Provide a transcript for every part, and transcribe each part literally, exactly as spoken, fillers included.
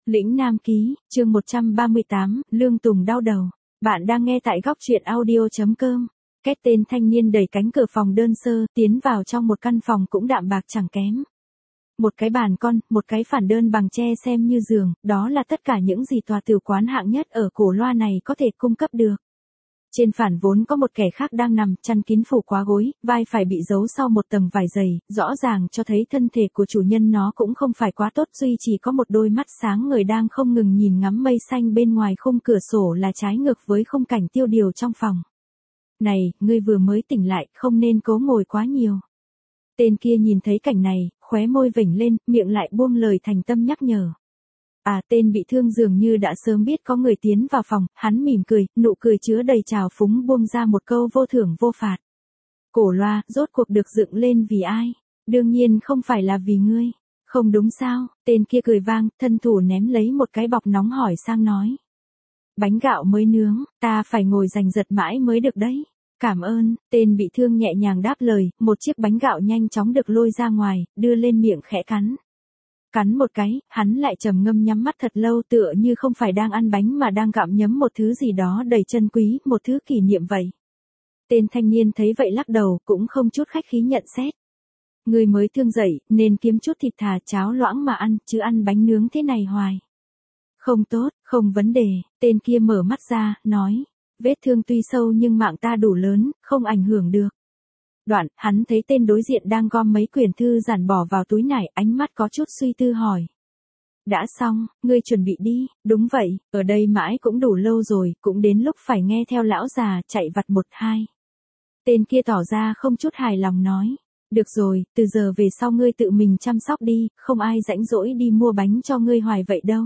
Lĩnh Nam Ký, chương một trăm ba mươi tám, Lương Tùng đau đầu. Bạn đang nghe tại góc truyện audio.com. Két tên thanh niên đẩy cánh cửa phòng đơn sơ, tiến vào trong một căn phòng cũng đạm bạc chẳng kém. Một cái bàn con, một cái phản đơn bằng tre xem như giường, đó là tất cả những gì tòa tiểu quán hạng nhất ở Cổ Loa này có thể cung cấp được. Trên phản vốn có một kẻ khác đang nằm, chăn kín phủ quá gối, vai phải bị giấu sau một tầng vải dày, rõ ràng cho thấy thân thể của chủ nhân nó cũng không phải quá tốt, duy chỉ có một đôi mắt sáng người đang không ngừng nhìn ngắm mây xanh bên ngoài khung cửa sổ là trái ngược với khung cảnh tiêu điều trong phòng. Này, ngươi vừa mới tỉnh lại, không nên cố ngồi quá nhiều. Tên kia nhìn thấy cảnh này, khóe môi vểnh lên, miệng lại buông lời thành tâm nhắc nhở. À, tên bị thương dường như đã sớm biết có người tiến vào phòng, hắn mỉm cười, nụ cười chứa đầy trào phúng buông ra một câu vô thưởng vô phạt. Cổ Loa, rốt cuộc được dựng lên vì ai? Đương nhiên không phải là vì ngươi. Không đúng sao? Tên kia cười vang, thân thủ ném lấy một cái bọc nóng hỏi sang nói. Bánh gạo mới nướng, ta phải ngồi giành giật mãi mới được đấy. Cảm ơn, tên bị thương nhẹ nhàng đáp lời, một chiếc bánh gạo nhanh chóng được lôi ra ngoài, đưa lên miệng khẽ cắn. Cắn một cái, hắn lại trầm ngâm nhắm mắt thật lâu tựa như không phải đang ăn bánh mà đang gặm nhấm một thứ gì đó đầy chân quý, một thứ kỷ niệm vậy. Tên thanh niên thấy vậy lắc đầu, cũng không chút khách khí nhận xét. Người mới thương dậy, nên kiếm chút thịt thà cháo loãng mà ăn, chứ ăn bánh nướng thế này hoài. Không tốt, không vấn đề, tên kia mở mắt ra, nói. Vết thương tuy sâu nhưng mạng ta đủ lớn, không ảnh hưởng được. Đoạn, hắn thấy tên đối diện đang gom mấy quyển thư giản bỏ vào túi nải, ánh mắt có chút suy tư hỏi. Đã xong, ngươi chuẩn bị đi, đúng vậy, ở đây mãi cũng đủ lâu rồi, cũng đến lúc phải nghe theo lão già, chạy vặt một hai. Tên kia tỏ ra không chút hài lòng nói. Được rồi, từ giờ về sau ngươi tự mình chăm sóc đi, không ai rãnh rỗi đi mua bánh cho ngươi hoài vậy đâu.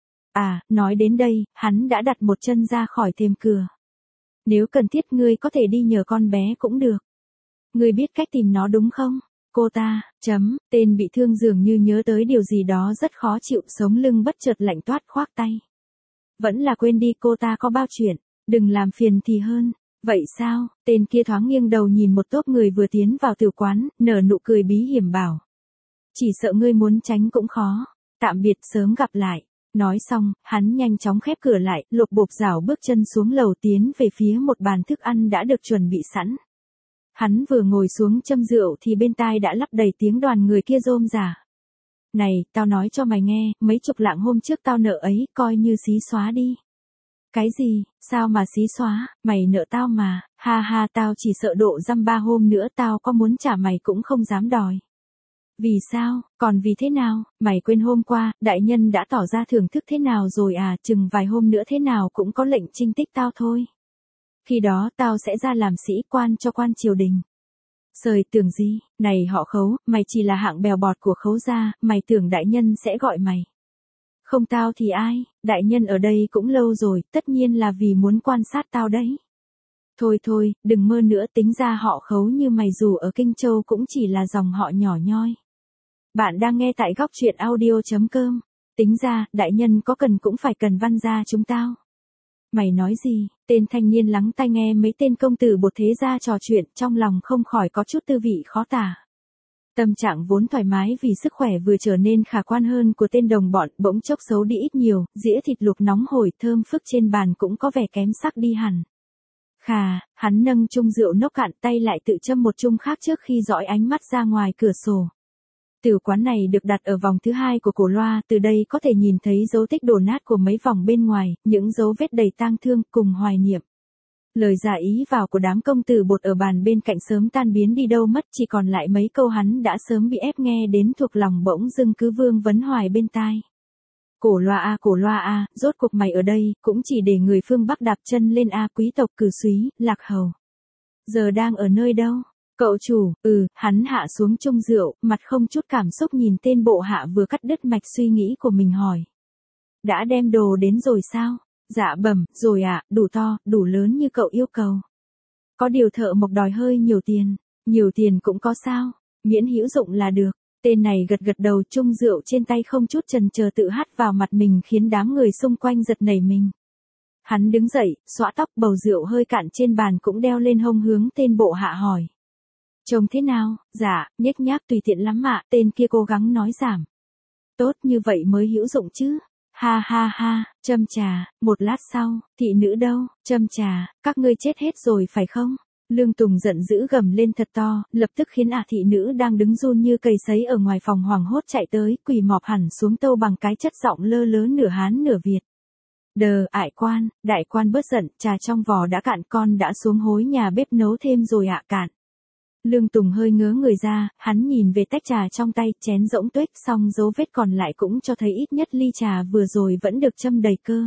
À, nói đến đây, hắn đã đặt một chân ra khỏi thềm cửa. Nếu cần thiết ngươi có thể đi nhờ con bé cũng được. Ngươi biết cách tìm nó đúng không? Cô ta, chấm, tên bị thương dường như nhớ tới điều gì đó rất khó chịu, sống lưng bất chợt lạnh toát khoác tay. Vẫn là quên đi, cô ta có bao chuyện, đừng làm phiền thì hơn. Vậy sao? Tên kia thoáng nghiêng đầu nhìn một tốp người vừa tiến vào tiểu quán, nở nụ cười bí hiểm bảo. Chỉ sợ ngươi muốn tránh cũng khó. Tạm biệt, sớm gặp lại. Nói xong, hắn nhanh chóng khép cửa lại, lộp bộp rảo bước chân xuống lầu tiến về phía một bàn thức ăn đã được chuẩn bị sẵn. Hắn vừa ngồi xuống châm rượu thì bên tai đã lắp đầy tiếng đoàn người kia rôm rả. Này, tao nói cho mày nghe, mấy chục lạng hôm trước tao nợ ấy, coi như xí xóa đi. Cái gì, sao mà xí xóa, mày nợ tao mà, ha ha, tao chỉ sợ độ dăm ba hôm nữa tao có muốn trả mày cũng không dám đòi. Vì sao, còn vì thế nào, mày quên hôm qua, đại nhân đã tỏ ra thưởng thức thế nào rồi à, chừng vài hôm nữa thế nào cũng có lệnh trinh tích tao thôi. Khi đó tao sẽ ra làm sĩ quan cho quan triều đình. Sời tưởng gì, này họ Khấu, mày chỉ là hạng bèo bọt của Khấu gia, mày tưởng đại nhân sẽ gọi mày. Không tao thì ai, đại nhân ở đây cũng lâu rồi, tất nhiên là vì muốn quan sát tao đấy. Thôi thôi, đừng mơ nữa, tính ra họ Khấu như mày dù ở Kinh Châu cũng chỉ là dòng họ nhỏ nhoi. Bạn đang nghe tại góc truyện audio.com. Tính ra, đại nhân có cần cũng phải cần văn gia chúng tao. Mày nói gì? Tên thanh niên lắng tai nghe mấy tên công tử bột thế gia trò chuyện, trong lòng không khỏi có chút tư vị khó tả. Tâm trạng vốn thoải mái vì sức khỏe vừa trở nên khả quan hơn của tên đồng bọn, bỗng chốc xấu đi ít nhiều, dĩa thịt luộc nóng hổi thơm phức trên bàn cũng có vẻ kém sắc đi hẳn. Khà, hắn nâng chung rượu nốc cạn, tay lại tự châm một chung khác trước khi dõi ánh mắt ra ngoài cửa sổ. Tiểu quán này được đặt ở vòng thứ hai của Cổ Loa, từ đây có thể nhìn thấy dấu tích đổ nát của mấy vòng bên ngoài, những dấu vết đầy tang thương cùng hoài niệm. Lời dạ ý vào của đám công tử bột ở bàn bên cạnh sớm tan biến đi đâu mất, chỉ còn lại mấy câu hắn đã sớm bị ép nghe đến thuộc lòng, bỗng dưng cứ vương vấn hoài bên tai. Cổ Loa a, Cổ Loa a, rốt cuộc mày ở đây cũng chỉ để người phương Bắc đạp chân lên a, quý tộc cử súy, lạc hầu. Giờ đang ở nơi đâu? Cậu chủ, ừ, hắn hạ xuống chung rượu, mặt không chút cảm xúc nhìn tên bộ hạ vừa cắt đứt mạch suy nghĩ của mình hỏi. Đã đem đồ đến rồi sao? Dạ bẩm, rồi ạ, à, đủ to, đủ lớn như cậu yêu cầu. Có điều thợ mộc đòi hơi nhiều tiền, nhiều tiền cũng có sao, miễn hữu dụng là được. Tên này gật gật đầu, chung rượu trên tay không chút chần chờ tự hắt vào mặt mình khiến đám người xung quanh giật nảy mình. Hắn đứng dậy, xõa tóc, bầu rượu hơi cạn trên bàn cũng đeo lên hông hướng tên bộ hạ hỏi. Trông thế nào? Dạ, nhếch nhác tùy tiện lắm ạ, tên kia cố gắng nói giảm. Tốt như vậy mới hữu dụng chứ. Ha ha ha, châm trà, một lát sau, thị nữ đâu, châm trà, các ngươi chết hết rồi phải không? Lương Tùng giận dữ gầm lên thật to, lập tức khiến ả thị nữ đang đứng run như cây sấy ở ngoài phòng hoảng hốt chạy tới, quỳ mọp hẳn xuống tâu bằng cái chất giọng lơ lớ nửa Hán nửa Việt. Đờ, ải quan, đại quan bớt giận, trà trong vò đã cạn, con đã xuống hối nhà bếp nấu thêm rồi ạ. Cạn. Lương Tùng hơi ngớ người ra, hắn nhìn về tách trà trong tay, chén rỗng tuếch, xong dấu vết còn lại cũng cho thấy ít nhất ly trà vừa rồi vẫn được châm đầy cơ.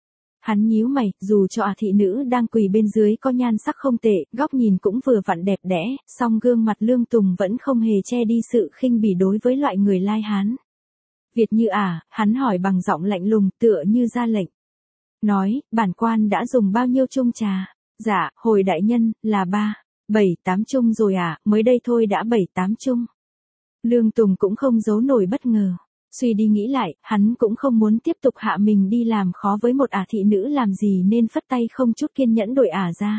Hắn nhíu mày, dù cho ả thị nữ đang quỳ bên dưới có nhan sắc không tệ, góc nhìn cũng vừa vặn đẹp đẽ, song gương mặt Lương Tùng vẫn không hề che đi sự khinh bỉ đối với loại người Lai Hán. Việt như ả, hắn hỏi bằng giọng lạnh lùng, tựa như ra lệnh. Nói, bản quan đã dùng bao nhiêu chung trà? Dạ, hồi đại nhân, là ba, bảy, tám chung rồi à, mới đây thôi đã bảy tám chung. Lương Tùng cũng không giấu nổi bất ngờ. Suy đi nghĩ lại, hắn cũng không muốn tiếp tục hạ mình đi làm khó với một ả thị nữ làm gì nên phất tay không chút kiên nhẫn đuổi ả ra.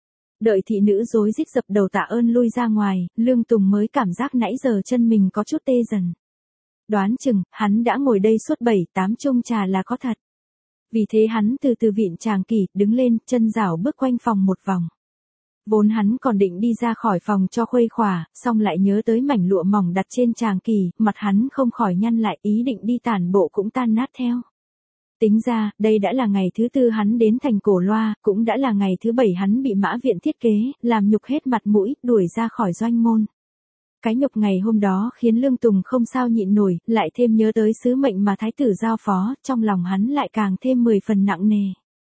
Đợi thị nữ rối rít dập đầu tạ ơn lui ra ngoài, Lương Tùng mới cảm giác nãy giờ chân mình có chút tê dần. Đoán chừng, hắn đã ngồi đây suốt bảy tám chung trà là có thật. Vì thế hắn từ từ vịn tràng kỷ, đứng lên, chân rảo bước quanh phòng một vòng. Vốn hắn còn định đi ra khỏi phòng cho khuây khỏa, xong lại nhớ tới mảnh lụa mỏng đặt trên tràng kỷ, mặt hắn không khỏi nhăn lại, ý định đi tản bộ cũng tan nát theo. Tính ra, đây đã là ngày thứ tư hắn đến thành Cổ Loa, cũng đã là ngày thứ bảy hắn bị Mã Viện thiết kế, làm nhục hết mặt mũi, đuổi ra khỏi doanh môn. Cái nhục ngày hôm đó khiến Lương Tùng không sao nhịn nổi, lại thêm nhớ tới sứ mệnh mà thái tử giao phó, trong lòng hắn lại càng thêm mười phần nặng nề.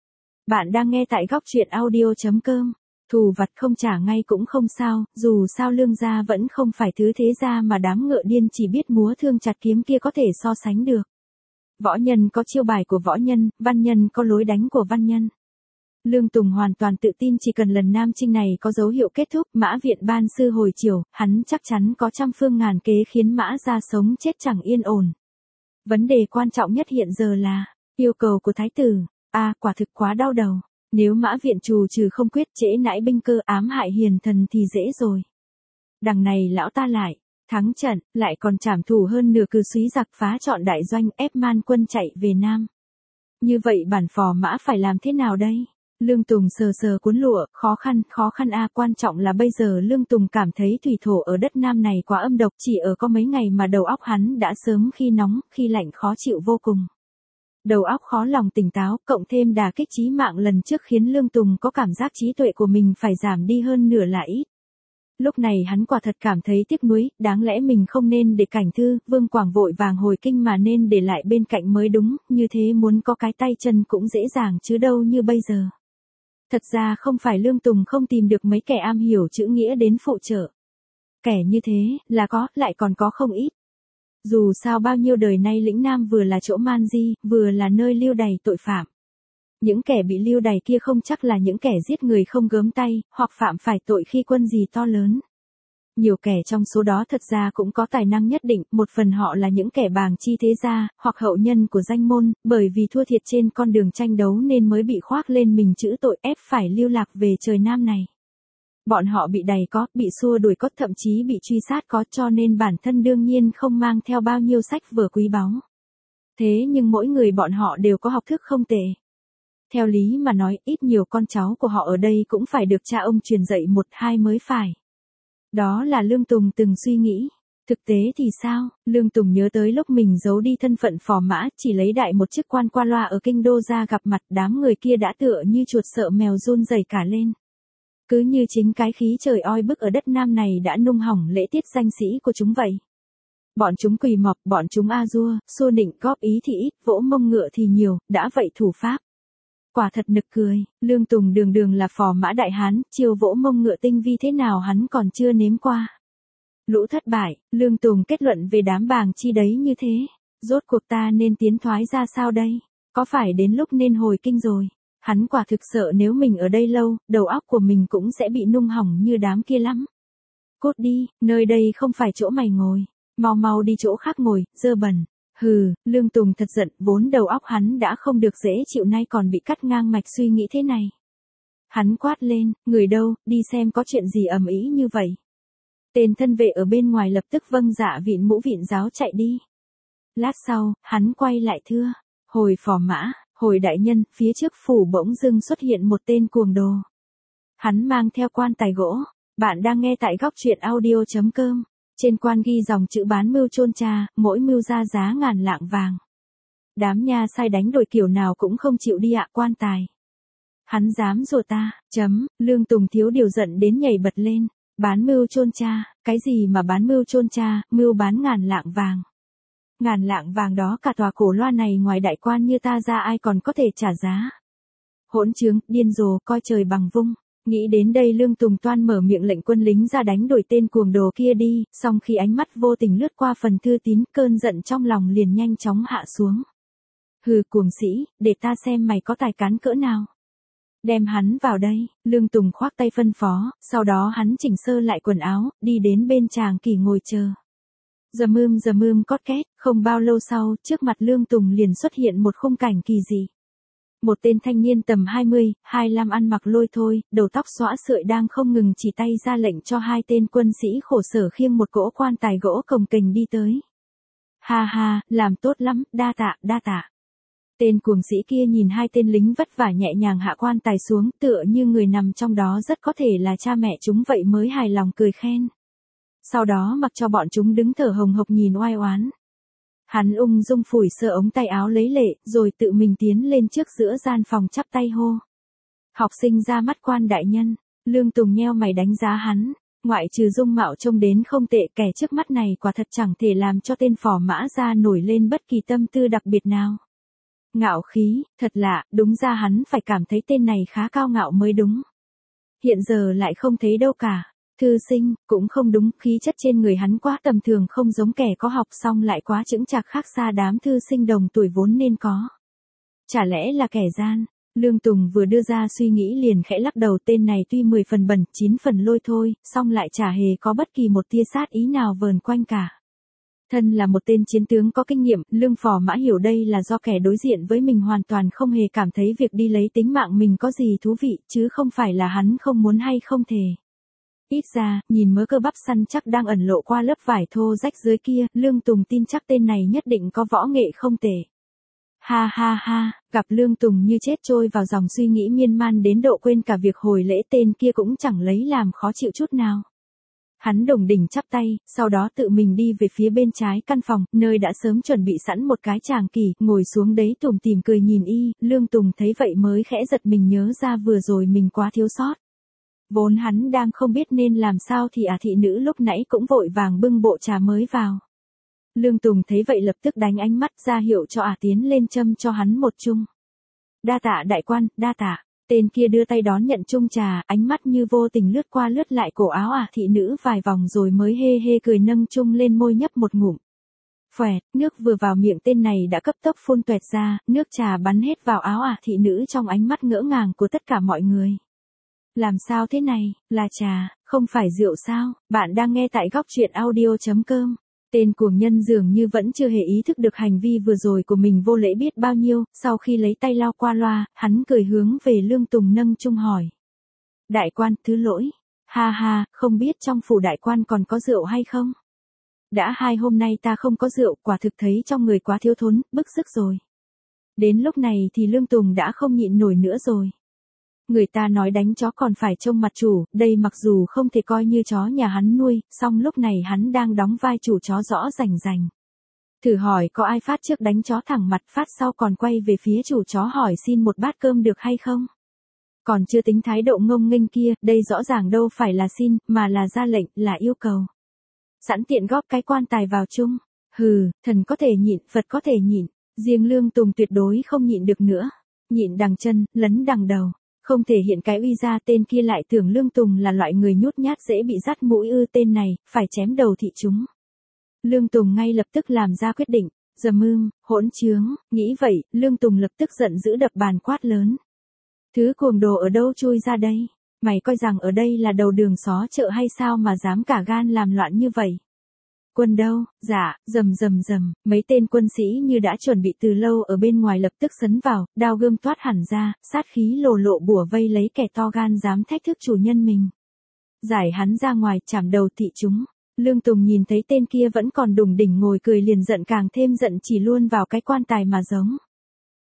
Bạn đang nghe tại góc truyện audio chấm com. Thù vặt không trả ngay cũng không sao, dù sao Lương gia vẫn không phải thứ thế gia mà đám ngựa điên chỉ biết múa thương chặt kiếm kia có thể so sánh được. Võ nhân có chiêu bài của võ nhân, văn nhân có lối đánh của văn nhân. Lương Tùng hoàn toàn tự tin chỉ cần lần Nam Chinh này có dấu hiệu kết thúc, Mã Viện ban sư hồi chiều, hắn chắc chắn có trăm phương ngàn kế khiến Mã gia sống chết chẳng yên ổn. Vấn đề quan trọng nhất hiện giờ là, yêu cầu của thái tử, a à, quả thực quá đau đầu. Nếu Mã Viện trù trừ không quyết trễ nãi binh cơ ám hại hiền thần thì dễ rồi. Đằng này lão ta lại, thắng trận, lại còn trảm thủ hơn nửa cừ súy giặc phá trọn đại doanh ép man quân chạy về Nam. Như vậy bản phò Mã phải làm thế nào đây? Lương Tùng sờ sờ cuốn lụa, khó khăn, khó khăn a à, quan trọng là bây giờ Lương Tùng cảm thấy thủy thổ ở đất Nam này quá âm độc, chỉ ở có mấy ngày mà đầu óc hắn đã sớm khi nóng, khi lạnh khó chịu vô cùng. Đầu óc khó lòng tỉnh táo, cộng thêm đà kích chí mạng lần trước khiến Lương Tùng có cảm giác trí tuệ của mình phải giảm đi hơn nửa là ít. Lúc này hắn quả thật cảm thấy tiếc nuối, đáng lẽ mình không nên để Cảnh Thư, Vương Quảng vội vàng hồi kinh mà nên để lại bên cạnh mới đúng, như thế muốn có cái tay chân cũng dễ dàng chứ đâu như bây giờ. Thật ra không phải Lương Tùng không tìm được mấy kẻ am hiểu chữ nghĩa đến phụ trợ. Kẻ như thế, là có, lại còn có không ít. Dù sao bao nhiêu đời nay lĩnh Nam vừa là chỗ man di, vừa là nơi lưu đày tội phạm. Những kẻ bị lưu đày kia không chắc là những kẻ giết người không gớm tay, hoặc phạm phải tội khi quân gì to lớn. Nhiều kẻ trong số đó thật ra cũng có tài năng nhất định, một phần họ là những kẻ bàng chi thế gia, hoặc hậu nhân của danh môn, bởi vì thua thiệt trên con đường tranh đấu nên mới bị khoác lên mình chữ tội ép phải lưu lạc về trời Nam này. Bọn họ bị đày có, bị xua đuổi có, thậm chí bị truy sát có, cho nên bản thân đương nhiên không mang theo bao nhiêu sách vở quý báu. Thế nhưng mỗi người bọn họ đều có học thức không tệ. Theo lý mà nói, ít nhiều con cháu của họ ở đây cũng phải được cha ông truyền dạy một hai mới phải. Đó là Lương Tùng từng suy nghĩ. Thực tế thì sao? Lương Tùng nhớ tới lúc mình giấu đi thân phận phò mã, chỉ lấy đại một chức quan qua loa ở kinh đô ra gặp mặt, đám người kia đã tựa như chuột sợ mèo run rẩy cả lên. Cứ như chính cái khí trời oi bức ở đất Nam này đã nung hỏng lễ tiết danh sĩ của chúng vậy. Bọn chúng quỳ mọp, bọn chúng a dua, xua nịnh, góp ý thì ít, vỗ mông ngựa thì nhiều, đã vậy thủ pháp. Quả thật nực cười, Lương Tùng đường đường là phò mã đại hán, chiêu vỗ mông ngựa tinh vi thế nào hắn còn chưa nếm qua. Lũ thất bại, Lương Tùng kết luận về đám bàng chi đấy như thế. Rốt cuộc ta nên tiến thoái ra sao đây? Có phải đến lúc nên hồi kinh rồi? Hắn quả thực sợ nếu mình ở đây lâu, đầu óc của mình cũng sẽ bị nung hỏng như đám kia lắm. Cút đi, nơi đây không phải chỗ mày ngồi. Mau mau đi chỗ khác ngồi, dơ bẩn. Hừ, Lương Tùng thật giận, vốn đầu óc hắn đã không được dễ chịu nay còn bị cắt ngang mạch suy nghĩ thế này. Hắn quát lên, người đâu, đi xem có chuyện gì ầm ĩ như vậy. Tên thân vệ ở bên ngoài lập tức vâng dạ vịn mũ vịn giáo chạy đi. Lát sau, hắn quay lại thưa. Hồi phò mã, hồi đại nhân, phía trước phủ bỗng dưng xuất hiện một tên cuồng đồ. Hắn mang theo quan tài gỗ. Bạn đang nghe tại góc truyện audio.com. Trên quan ghi dòng chữ bán mưu chôn cha, mỗi mưu ra giá ngàn lạng vàng. Đám nha sai đánh đổi kiểu nào cũng không chịu đi ạ quan tài. Hắn dám rùa ta, chấm, Lương Tùng thiếu điều giận đến nhảy bật lên. Bán mưu chôn cha, cái gì mà bán mưu chôn cha, mưu bán ngàn lạng vàng. Ngàn lạng vàng đó cả tòa cổ loa này ngoài đại quan như ta ra ai còn có thể trả giá. Hỗn trướng, điên rồ, coi trời bằng vung. Nghĩ đến đây Lương Tùng toan mở miệng lệnh quân lính ra đánh đuổi tên cuồng đồ kia đi, song khi ánh mắt vô tình lướt qua phần thư tín, cơn giận trong lòng liền nhanh chóng hạ xuống. Hừ cuồng sĩ, để ta xem mày có tài cán cỡ nào. Đem hắn vào đây, Lương Tùng khoác tay phân phó, sau đó hắn chỉnh sơ lại quần áo, đi đến bên chàng kỳ ngồi chờ. Dầm mưm dầm mưm cót két, không bao lâu sau, trước mặt Lương Tùng liền xuất hiện một khung cảnh kỳ dị. Một tên thanh niên tầm hai mươi, hai mươi lăm ăn mặc lôi thôi, đầu tóc xõa sợi đang không ngừng chỉ tay ra lệnh cho hai tên quân sĩ khổ sở khiêng một cỗ quan tài gỗ cồng kềnh đi tới. Ha ha, làm tốt lắm, đa tạ, đa tạ. Tên cuồng sĩ kia nhìn hai tên lính vất vả nhẹ nhàng hạ quan tài xuống, tựa như người nằm trong đó rất có thể là cha mẹ chúng vậy mới hài lòng cười khen. Sau đó mặc cho bọn chúng đứng thở hồng hộc nhìn oai oán. Hắn ung dung phủi sơ ống tay áo lấy lệ, rồi tự mình tiến lên trước giữa gian phòng chắp tay hô. Học sinh ra mắt quan đại nhân. Lương Tùng nheo mày đánh giá hắn. Ngoại trừ dung mạo trông đến không tệ, kẻ trước mắt này quả thật chẳng thể làm cho tên phò mã ra nổi lên bất kỳ tâm tư đặc biệt nào. Ngạo khí, thật lạ, đúng ra hắn phải cảm thấy tên này khá cao ngạo mới đúng. Hiện giờ lại không thấy đâu cả. Thư sinh, cũng không đúng, khí chất trên người hắn quá tầm thường không giống kẻ có học xong lại quá chững chạc khác xa đám thư sinh đồng tuổi vốn nên có. Chả lẽ là kẻ gian? Lương Tùng vừa đưa ra suy nghĩ liền khẽ lắc đầu, tên này tuy mười phần bẩn, chín phần lôi thôi, song lại chả hề có bất kỳ một tia sát ý nào vờn quanh cả. Thân là một tên chiến tướng có kinh nghiệm, Lương phò mã hiểu đây là do kẻ đối diện với mình hoàn toàn không hề cảm thấy việc đi lấy tính mạng mình có gì thú vị, chứ không phải là hắn không muốn hay không thể. Ít ra, nhìn mớ cơ bắp săn chắc đang ẩn lộ qua lớp vải thô rách dưới kia, Lương Tùng tin chắc tên này nhất định có võ nghệ không tệ. Ha ha ha, gặp Lương Tùng như chết trôi vào dòng suy nghĩ miên man đến độ quên cả việc hồi lễ, tên kia cũng chẳng lấy làm khó chịu chút nào. Hắn đồng đỉnh chắp tay, sau đó tự mình đi về phía bên trái căn phòng, nơi đã sớm chuẩn bị sẵn một cái tràng kỳ, ngồi xuống đấy tủm tỉm cười nhìn y. Lương Tùng thấy vậy mới khẽ giật mình nhớ ra vừa rồi mình quá thiếu sót. Vốn hắn đang không biết nên làm sao thì ả thị nữ lúc nãy cũng vội vàng bưng bộ trà mới vào. Lương Tùng thấy vậy lập tức đánh ánh mắt ra hiệu cho ả tiến lên châm cho hắn một chung. Đa tạ đại quan, đa tạ. Tên kia đưa tay đón nhận chung trà, ánh mắt như vô tình lướt qua lướt lại cổ áo ả thị nữ vài vòng rồi mới hê hê cười nâng chung lên môi nhấp một ngụm. Phẹt, nước vừa vào miệng tên này đã cấp tốc phun tuẹt ra, nước trà bắn hết vào áo ả thị nữ trong ánh mắt ngỡ ngàng của tất cả mọi người. Làm sao thế này, là trà, không phải rượu sao? Bạn đang nghe tại góc truyện audio.com. Tên cuồng nhân dường như vẫn chưa hề ý thức được hành vi vừa rồi của mình vô lễ biết bao nhiêu, sau khi lấy tay lau qua loa, hắn cười hướng về Lương Tùng nâng chung hỏi. Đại quan, thứ lỗi. Ha ha, không biết trong phủ đại quan còn có rượu hay không? Đã hai hôm nay ta không có rượu, quả thực thấy trong người quá thiếu thốn, bức sức rồi. Đến lúc này thì Lương Tùng đã không nhịn nổi nữa rồi. Người ta nói đánh chó còn phải trông mặt chủ, đây mặc dù không thể coi như chó nhà hắn nuôi, song lúc này hắn đang đóng vai chủ chó rõ rành rành. Thử hỏi có ai phát trước đánh chó thẳng mặt, phát sau còn quay về phía chủ chó hỏi xin một bát cơm được hay không? Còn chưa tính thái độ ngông nghênh kia, đây rõ ràng đâu phải là xin, mà là ra lệnh, là yêu cầu. Sẵn tiện góp cái quan tài vào chung. Hừ, thần có thể nhịn, Phật có thể nhịn, riêng Lương Tùng tuyệt đối không nhịn được nữa. Nhịn đằng chân, lấn đằng đầu. Không thể hiện cái uy ra, tên kia lại tưởng Lương Tùng là loại người nhút nhát dễ bị dắt mũi ư, tên này, phải chém đầu thị chúng. Lương Tùng ngay lập tức làm ra quyết định, dầm mưm, hỗn trướng, nghĩ vậy, Lương Tùng lập tức giận dữ đập bàn quát lớn. Thứ cuồng đồ ở đâu chui ra đây? Mày coi rằng ở đây là đầu đường xó chợ hay sao mà dám cả gan làm loạn như vậy? Quân đâu? Dạ, rầm rầm rầm, mấy tên quân sĩ như đã chuẩn bị từ lâu ở bên ngoài lập tức sấn vào, đao gươm toát hẳn ra, sát khí lồ lộ bủa vây lấy kẻ to gan dám thách thức chủ nhân mình. Giải hắn ra ngoài, chảm đầu thị chúng. Lương Tùng nhìn thấy tên kia vẫn còn đùng đỉnh ngồi cười liền giận càng thêm giận, chỉ luôn vào cái quan tài mà giống.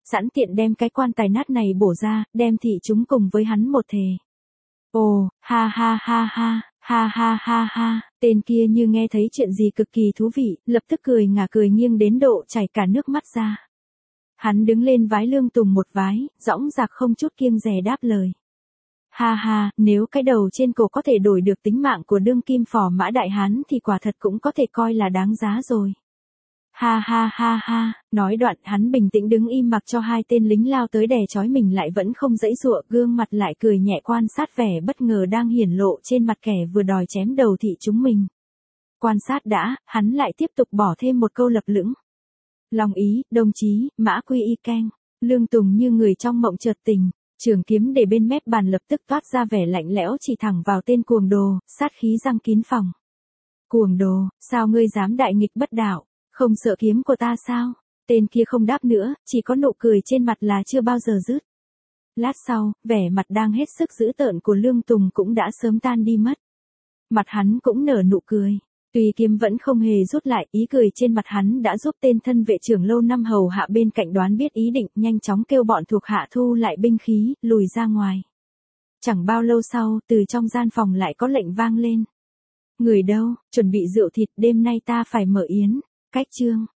sẵn tiện đem cái quan tài nát này bổ ra, đem thị chúng cùng với hắn một thề. Ồ, ha ha ha ha, ha ha ha ha, tên kia như nghe thấy chuyện gì cực kỳ thú vị, lập tức cười ngả cười nghiêng đến độ chảy cả nước mắt ra. Hắn đứng lên vái Lương Tùng một vái, dõng dạc không chút kiêng dè đáp lời. Ha ha, nếu cái đầu trên cổ có thể đổi được tính mạng của đương kim phò mã đại hán thì quả thật cũng có thể coi là đáng giá rồi. Ha ha ha ha, nói đoạn hắn bình tĩnh đứng im mặc cho hai tên lính lao tới đè trói mình lại vẫn không giãy giụa, gương mặt lại cười nhẹ quan sát vẻ bất ngờ đang hiển lộ trên mặt kẻ vừa đòi chém đầu thị chúng mình. Quan sát đã, hắn lại tiếp tục bỏ thêm một câu lập lững. Lòng ý, đồng chí, Mã Quy y keng. Lương Tùng như người trong mộng chợt tỉnh, trường kiếm để bên mép bàn lập tức toát ra vẻ lạnh lẽo chỉ thẳng vào tên cuồng đồ, sát khí răng kín phòng. Cuồng đồ, sao ngươi dám đại nghịch bất đạo? Không sợ kiếm của ta sao? Tên kia không đáp nữa, chỉ có nụ cười trên mặt là chưa bao giờ dứt. Lát sau, vẻ mặt đang hết sức dữ tợn của Lương Tùng cũng đã sớm tan đi mất. Mặt hắn cũng nở nụ cười. Tuy kiếm vẫn không hề rút lại, ý cười trên mặt hắn đã giúp tên thân vệ trưởng lâu năm hầu hạ bên cạnh đoán biết ý định, nhanh chóng kêu bọn thuộc hạ thu lại binh khí, lùi ra ngoài. Chẳng bao lâu sau, từ trong gian phòng lại có lệnh vang lên. Người đâu, chuẩn bị rượu thịt, đêm nay ta phải mở yến. Cách chương